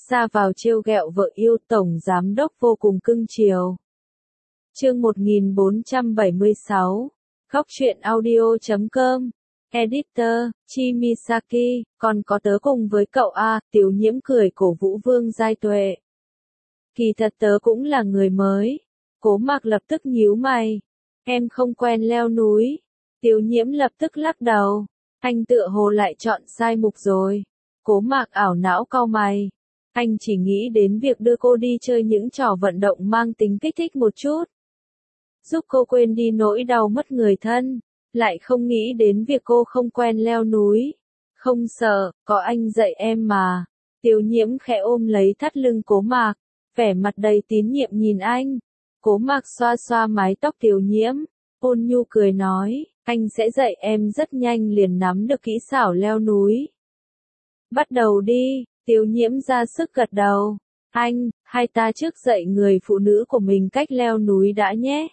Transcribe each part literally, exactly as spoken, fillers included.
ra vào trêu ghẹo vợ yêu, tổng giám đốc vô cùng cưng chiều. Chương một nghìn bốn trăm bảy mươi sáu, Góc truyện audio chấm com, Editor, Chimisaki, còn có tớ cùng với cậu a, Tiểu Nhiễm cười cổ vũ Vương Giai Tuệ. Kỳ thật tớ cũng là người mới. Cố Mạc lập tức nhíu mày. Em không quen leo núi. Tiểu Nhiễm lập tức lắc đầu. Anh tựa hồ lại chọn sai mục rồi. Cố Mạc ảo não cau mày. Anh chỉ nghĩ đến việc đưa cô đi chơi những trò vận động mang tính kích thích một chút. Giúp cô quên đi nỗi đau mất người thân. Lại không nghĩ đến việc cô không quen leo núi. Không sợ, có anh dạy em mà. Tiểu Nhiễm khẽ ôm lấy thắt lưng Cố Mạc, vẻ mặt đầy tín nhiệm nhìn anh. Cố Mạc xoa xoa mái tóc Tiểu Nhiễm, ôn nhu cười nói, anh sẽ dạy em rất nhanh liền nắm được kỹ xảo leo núi. Bắt đầu đi, Tiểu Nhiễm ra sức gật đầu. Anh, hai ta trước dạy người phụ nữ của mình cách leo núi đã nhé.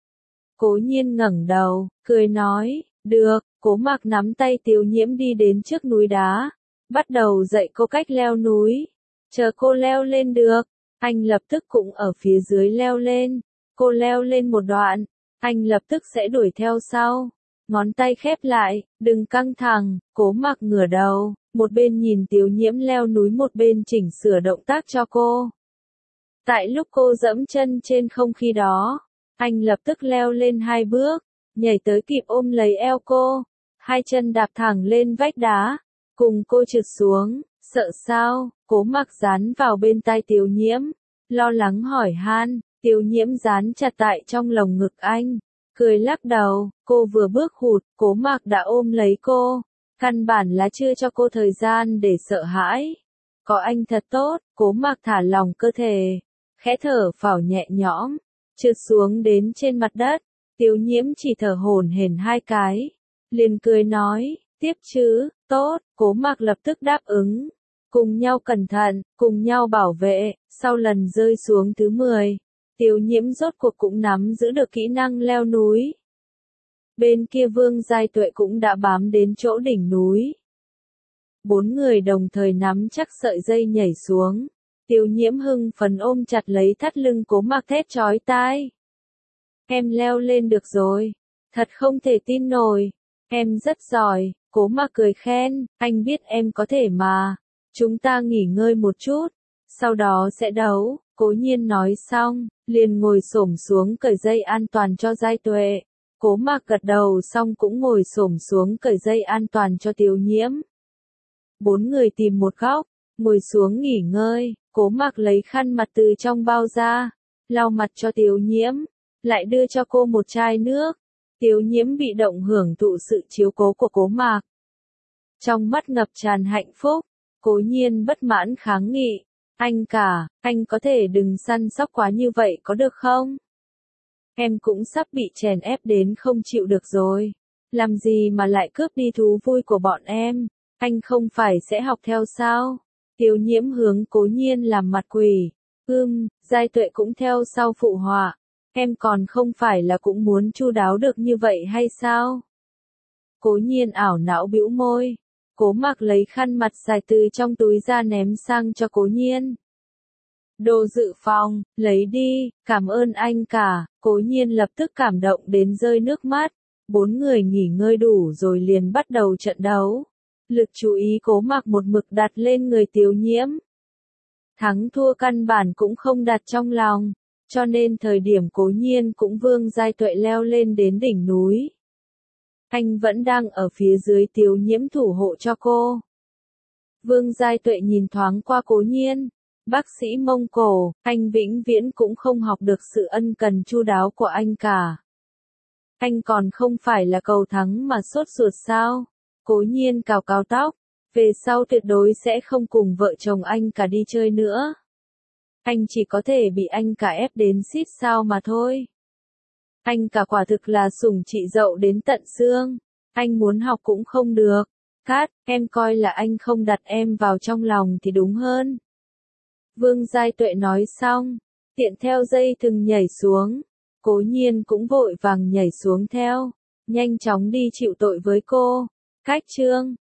Cố Nhiên ngẩng đầu, cười nói, được. Cố Mạc nắm tay Tiểu Nhiễm đi đến trước núi đá, bắt đầu dạy cô cách leo núi. Chờ cô leo lên được, anh lập tức cũng ở phía dưới leo lên. Cô leo lên một đoạn, anh lập tức sẽ đuổi theo sau. Ngón tay khép lại, đừng căng thẳng. Cố Mạc ngửa đầu, một bên nhìn Tiểu Nhiễm leo núi một bên chỉnh sửa động tác cho cô. Tại lúc cô dẫm chân trên không khí đó, anh lập tức leo lên hai bước, nhảy tới kịp ôm lấy eo cô, hai chân đạp thẳng lên vách đá, cùng cô trượt xuống. Sợ sao? Cố Mạc dán vào bên tai Tiểu Nhiễm, lo lắng hỏi han. Tiểu Nhiễm dán chặt tại trong lồng ngực anh, cười lắc đầu. Cô vừa bước hụt, Cố Mạc đã ôm lấy cô, căn bản là chưa cho cô thời gian để sợ hãi. Có anh thật tốt. Cố Mạc thả lỏng cơ thể, khẽ thở phào nhẹ nhõm, trượt xuống đến trên mặt đất. Tiểu Nhiễm chỉ thở hổn hển hai cái, liền cười nói, tiếp chứ. Tốt. Cố Mạc lập tức đáp ứng. Cùng nhau cẩn thận, cùng nhau bảo vệ. Sau lần rơi xuống thứ mười, Tiểu Nhiễm rốt cuộc cũng nắm giữ được kỹ năng leo núi. Bên kia Vương Giai Tuệ cũng đã bám đến chỗ đỉnh núi. Bốn người đồng thời nắm chắc sợi dây nhảy xuống. Tiểu Nhiễm hưng phấn ôm chặt lấy thắt lưng Cố Mạc thét chói tai. Em leo lên được rồi. Thật không thể tin nổi. Em rất giỏi. Cố Mạc cười khen, anh biết em có thể mà. Chúng ta nghỉ ngơi một chút, sau đó sẽ đấu. Cố Nhiên nói xong, liền ngồi xổm xuống cởi dây an toàn cho Giai Tuệ. Cố Mạc gật đầu xong cũng ngồi xổm xuống cởi dây an toàn cho Tiểu Nhiễm. Bốn người tìm một góc, ngồi xuống nghỉ ngơi. Cố Mạc lấy khăn mặt từ trong bao ra, lau mặt cho Tiểu Nhiễm, lại đưa cho cô một chai nước. Tiểu Nhiễm bị động hưởng thụ sự chiếu cố của Cố Mạc, trong mắt ngập tràn hạnh phúc. Cố Nhiên bất mãn kháng nghị, anh cả, anh có thể đừng săn sóc quá như vậy có được không? Em cũng sắp bị chèn ép đến không chịu được rồi. Làm gì mà lại cướp đi thú vui của bọn em? Anh không phải sẽ học theo sao? Tiểu Nhiễm hướng Cố Nhiên làm mặt quỷ. Ưm, Giai Tuệ cũng theo sau phụ họa. Em còn không phải là cũng muốn chu đáo được như vậy hay sao? Cố Nhiên ảo não bĩu môi. Cố Mạc lấy khăn mặt dài từ trong túi ra ném sang cho Cố Nhiên. Đồ dự phòng, lấy đi, cảm ơn anh cả. Cố Nhiên lập tức cảm động đến rơi nước mắt. Bốn người nghỉ ngơi đủ rồi liền bắt đầu trận đấu. Lực chú ý Cố Mạc một mực đặt lên người Tiểu Nhiễm. Thắng thua căn bản cũng không đặt trong lòng, cho nên thời điểm Cố Nhiên cũng Vương Giai Tuệ leo lên đến đỉnh núi, anh vẫn đang ở phía dưới Tiểu Nhiễm thủ hộ cho cô. Vương Giai Tuệ nhìn thoáng qua Cố Nhiên. Bác sĩ Mông Cổ, anh vĩnh viễn cũng không học được sự ân cần chu đáo của anh cả. Anh còn không phải là cầu thắng mà sốt ruột sao? Cố Nhiên cào cào tóc. Về sau tuyệt đối sẽ không cùng vợ chồng anh cả đi chơi nữa. Anh chỉ có thể bị anh cả ép đến xít sao mà thôi. Anh cả quả thực là sủng chị dậu đến tận xương. Anh muốn học cũng không được. Cát, em coi là anh không đặt em vào trong lòng thì đúng hơn. Vương Giai Tuệ nói xong, tiện theo dây thừng nhảy xuống. Cố Nhiên cũng vội vàng nhảy xuống theo, nhanh chóng đi chịu tội với cô. Cách chương